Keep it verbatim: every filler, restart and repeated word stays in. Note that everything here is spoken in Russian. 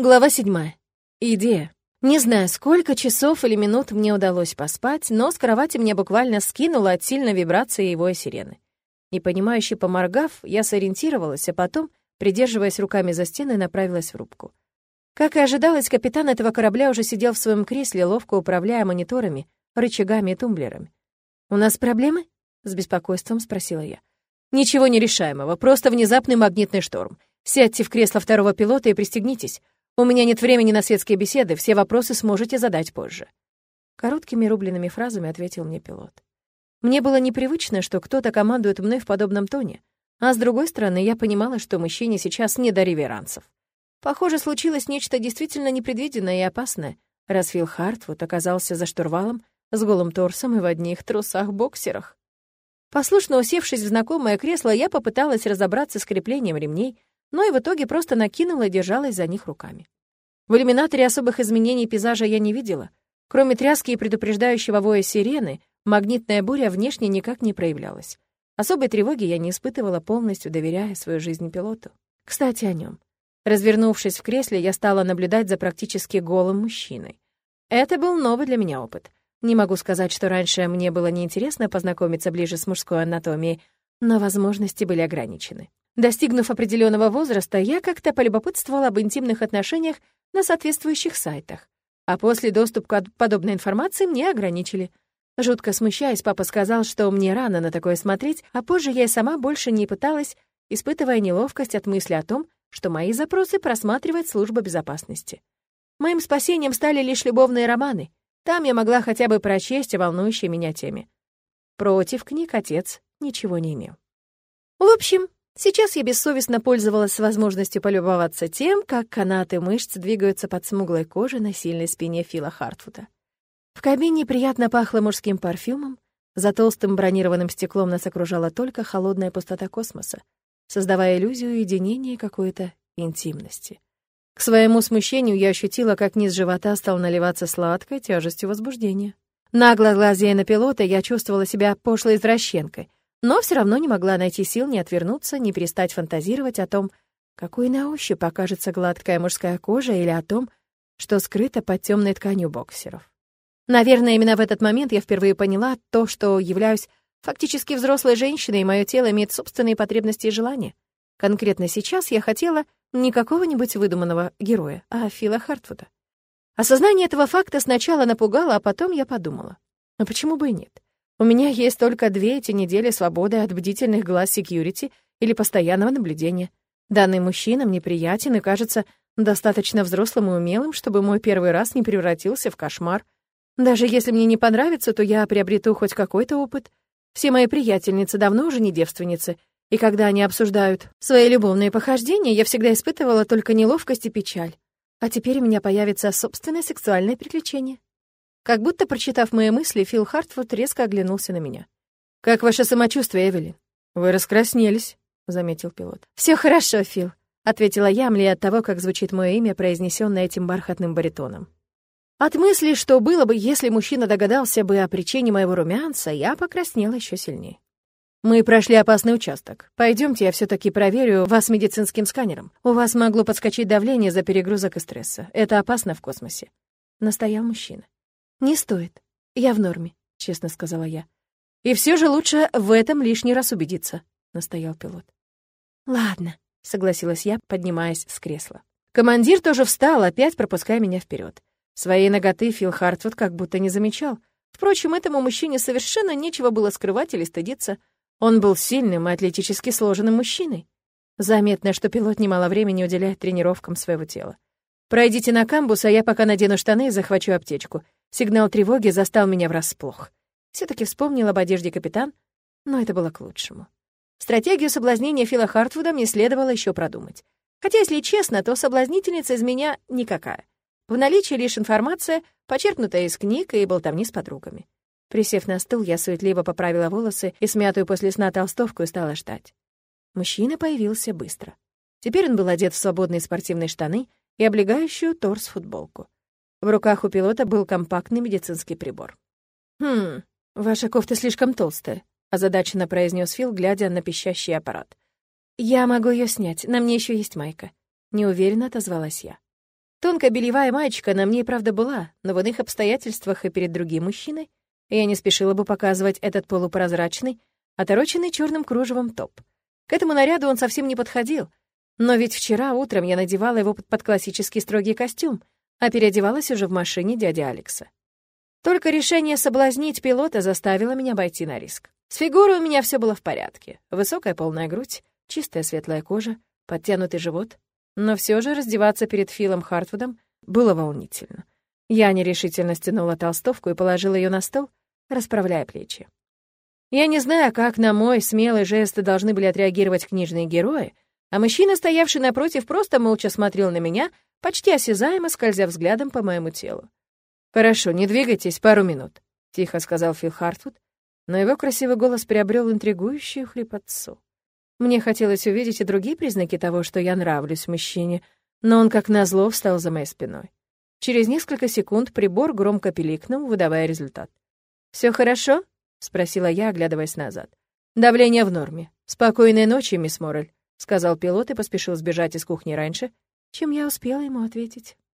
Глава седьмая. Идея. Не знаю, сколько часов или минут мне удалось поспать, но с кровати меня буквально скинуло от сильной вибрации его сирены. Непонимающе поморгав, я сориентировалась, а потом, придерживаясь руками за стены, направилась в рубку. Как и ожидалось, капитан этого корабля уже сидел в своем кресле, ловко управляя мониторами, рычагами и тумблерами. «У нас проблемы?» — с беспокойством спросила я. «Ничего нерешаемого, просто внезапный магнитный шторм. Сядьте в кресло второго пилота и пристегнитесь. У меня нет времени на светские беседы, все вопросы сможете задать позже». Короткими рубленными фразами ответил мне пилот. Мне было непривычно, что кто-то командует мной в подобном тоне, а с другой стороны, я понимала, что мужчине сейчас не до реверансов. Похоже, случилось нечто действительно непредвиденное и опасное, раз Фил Хартвуд оказался за штурвалом с голым торсом и в одних трусах-боксерах. Послушно усевшись в знакомое кресло, я попыталась разобраться с креплением ремней, но и в итоге просто накинула и держалась за них руками. В иллюминаторе особых изменений пейзажа я не видела. Кроме тряски и предупреждающего воя сирены, магнитная буря внешне никак не проявлялась. Особой тревоги я не испытывала, полностью доверяя свою жизнь пилоту. Кстати, о нем. Развернувшись в кресле, я стала наблюдать за практически голым мужчиной. Это был новый для меня опыт. Не могу сказать, что раньше мне было неинтересно познакомиться ближе с мужской анатомией, но возможности были ограничены. Достигнув определенного возраста, я как-то полюбопытствовала об интимных отношениях на соответствующих сайтах, а после доступ к подобной информации мне ограничили. Жутко смущаясь, папа сказал, что мне рано на такое смотреть, а позже я и сама больше не пыталась, испытывая неловкость от мысли о том, что мои запросы просматривает служба безопасности. Моим спасением стали лишь любовные романы. Там я могла хотя бы прочесть о волнующей меня теме. Против книг отец ничего не имел. В общем, сейчас я бессовестно пользовалась возможностью полюбоваться тем, как канаты мышц двигаются под смуглой кожей на сильной спине Фила Хартвуда. В кабине приятно пахло мужским парфюмом, за толстым бронированным стеклом нас окружала только холодная пустота космоса, создавая иллюзию единения и какой-то интимности. К своему смущению я ощутила, как низ живота стал наливаться сладкой тяжестью возбуждения. Нагло глазея на пилота, я чувствовала себя пошлой извращенкой, но все равно не могла найти сил ни отвернуться, ни перестать фантазировать о том, какой на ощупь окажется гладкая мужская кожа, или о том, что скрыто под темной тканью боксеров. Наверное, именно в этот момент я впервые поняла то, что являюсь фактически взрослой женщиной, и мое тело имеет собственные потребности и желания. Конкретно сейчас я хотела не какого-нибудь выдуманного героя, а Фила Хартвуда. Осознание этого факта сначала напугало, а потом я подумала, а почему бы и нет? У меня есть только две эти недели свободы от бдительных глаз секьюрити или постоянного наблюдения. Данный мужчина мне приятен и кажется достаточно взрослым и умелым, чтобы мой первый раз не превратился в кошмар. Даже если мне не понравится, то я приобрету хоть какой-то опыт. Все мои приятельницы давно уже не девственницы, и когда они обсуждают свои любовные похождения, я всегда испытывала только неловкость и печаль. А теперь у меня появится собственное сексуальное приключение. Как будто, прочитав мои мысли, Фил Хартвуд резко оглянулся на меня. «Как ваше самочувствие, Эвелин? Вы раскраснелись», — заметил пилот. «Все хорошо, Фил», — ответила я, млея от того, как звучит мое имя, произнесенное этим бархатным баритоном. От мысли, что было бы, если мужчина догадался бы о причине моего румянца, я покраснела еще сильнее. «Мы прошли опасный участок. Пойдемте, я все-таки проверю вас медицинским сканером. У вас могло подскочить давление из-за перегрузок и стресса. Это опасно в космосе», — настоял мужчина. «Не стоит. Я в норме», — честно сказала я. «И все же лучше в этом лишний раз убедиться», — настоял пилот. «Ладно», — согласилась я, поднимаясь с кресла. Командир тоже встал, опять пропуская меня вперед. Своей наготы Фил Хартвуд как будто не замечал. Впрочем, этому мужчине совершенно нечего было скрывать или стыдиться. Он был сильным и атлетически сложенным мужчиной. Заметно, что пилот немало времени уделяет тренировкам своего тела. «Пройдите на камбус, а я пока надену штаны и захвачу аптечку». Сигнал тревоги застал меня врасплох. Все-таки вспомнил об одежде капитан, но это было к лучшему. Стратегию соблазнения Фила Хартвуда мне следовало еще продумать. Хотя, если честно, то соблазнительница из меня никакая. В наличии лишь информация, почерпнутая из книг и болтовни с подругами. Присев на стул, я суетливо поправила волосы и смятую после сна толстовку и стала ждать. Мужчина появился быстро. Теперь он был одет в свободные спортивные штаны и облегающую торс футболку. В руках у пилота был компактный медицинский прибор. «Хм, ваша кофта слишком толстая», — озадаченно произнес Фил, глядя на пищащий аппарат. «Я могу ее снять, на мне еще есть майка», — неуверенно отозвалась я. Тонкая бельевая маечка на мне, правда, была, но в иных обстоятельствах и перед другим мужчиной я не спешила бы показывать этот полупрозрачный, отороченный черным кружевом топ. К этому наряду он совсем не подходил, но ведь вчера утром я надевала его под классический строгий костюм, а переодевалась уже в машине дяди Алекса. Только решение соблазнить пилота заставило меня пойти на риск. С фигурой у меня все было в порядке. Высокая полная грудь, чистая светлая кожа, подтянутый живот. Но все же раздеваться перед Филом Хартвудом было волнительно. Я нерешительно стянула толстовку и положила ее на стол, расправляя плечи. Я не знаю, как на мой смелый жест должны были отреагировать книжные герои, а мужчина, стоявший напротив, просто молча смотрел на меня, почти осязаемо скользя взглядом по моему телу. «Хорошо, не двигайтесь пару минут», — тихо сказал Фил Хартвуд, но его красивый голос приобрел интригующую хрипотцу. Мне хотелось увидеть и другие признаки того, что я нравлюсь мужчине, но он, как назло, встал за моей спиной. Через несколько секунд прибор громко пиликнул, выдавая результат. «Все хорошо?» — спросила я, оглядываясь назад. «Давление в норме. Спокойной ночи, мисс Моррель», — сказал пилот и поспешил сбежать из кухни раньше, чем я успела ему ответить.